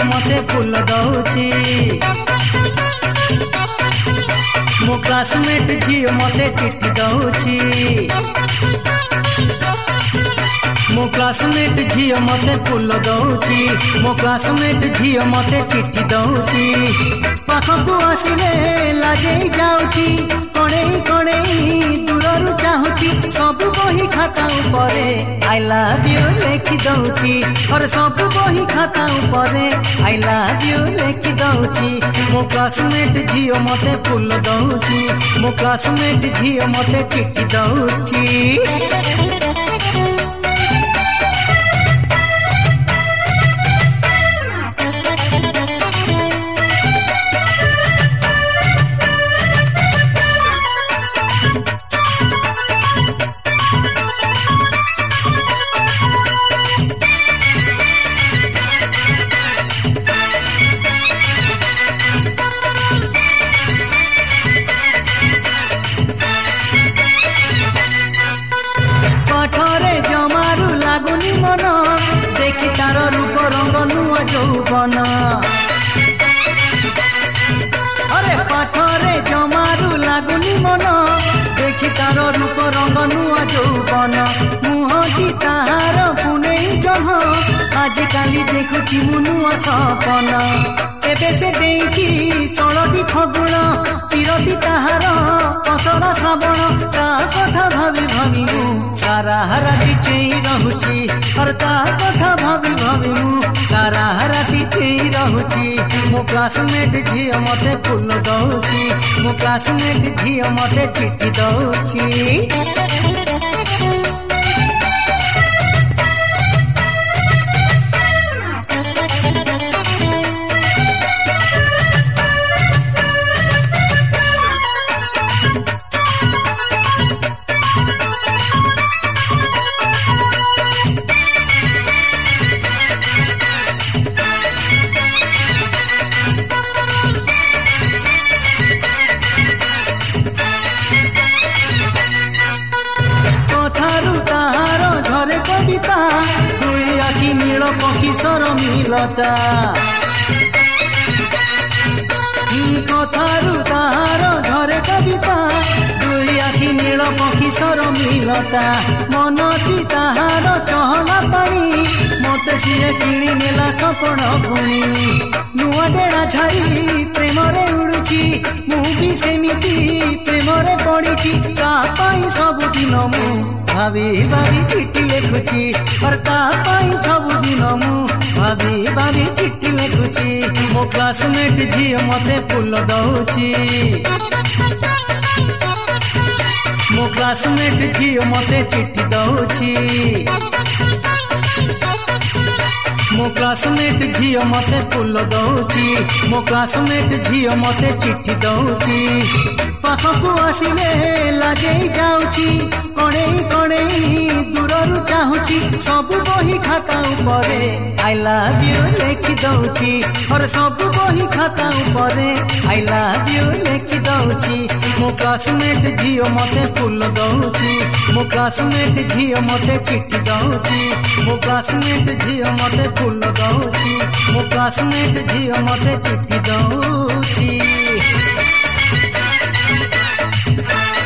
मते फूल दौची मो क्लासमेट झील मते चिट्ठी दौची मो क्लासमेट झील मते फूल दौची मो क्लासमेट झील मते चिट्ठी दौची पाखकु आसिले लाजेई जाउची कणेई कणेई दूररु चाहुची सब बही खाता उपरे आई लव यू लिखि दउची और सब बही खाता उपरे आई लव यू लिखि दउची मो क्लासमेट झील मते फूल दउची मो क्लासमेट झील मते चिट्ठी दउची पाठरे जमारू लागुनी मन देखि तार रूप रंग नुआ यौवन अरे पाठरे जमारू लागुनी मन देखि तार रूप रंग नुआ यौवन मुहटी ताहार पुनेई जह आजिकाली देखुची मु नुआ सपन एबे से डेइची 16टी फगुण तिरती ताहार कसरा श्रावण ता कथा भावी भावी सारा राति चेई रहुची और ता कथा भावी भावी सारा राति चेई रहुची मो क्लासमेट झील मते फूल दउची मो क्लासमेट झील मते चिट्ठी दउची दुई आखि नील पक्षीसर मिलता कथारू ताहार झरे कविता दुई आखि नील पक्षीसर मिलता मनती ताहार चहला पानी मते सिए किणी नेला सपन पुणी नुआ डेड़ा झाई प्रेमरे उड़ुची मु भी सेमिति प्रेमरे पड़ीची ता पाई सबुदिन मु भाभी भाभी चिट्ठी लिखुची और ता पाई सबुदिन मु भाभी भाभी चिट्ठी लिखुची मो क्लासमेट झील मते फूल दउची मो क्लासमेट झील मते चिट्ठी दउची मो क्लासमेट झील मते फूल दउची मो क्लासमेट झील मते चिट्ठी दउची पाखकु आसिले लाजेई जाउची कणेई कणेई दूररु चाहुची सब बही खाता उपरे आई लव यू लिखि दउची और सब बही खाता उपरे आई लव यू लिखि दउची मो क्लासमेट झील मते फूल दउची मो क्लासमेट झील मते चिट्ठी दउची मो क्लासमेट झील मते फूल दउची मो क्लासमेट झील मते चिट्ठी दउची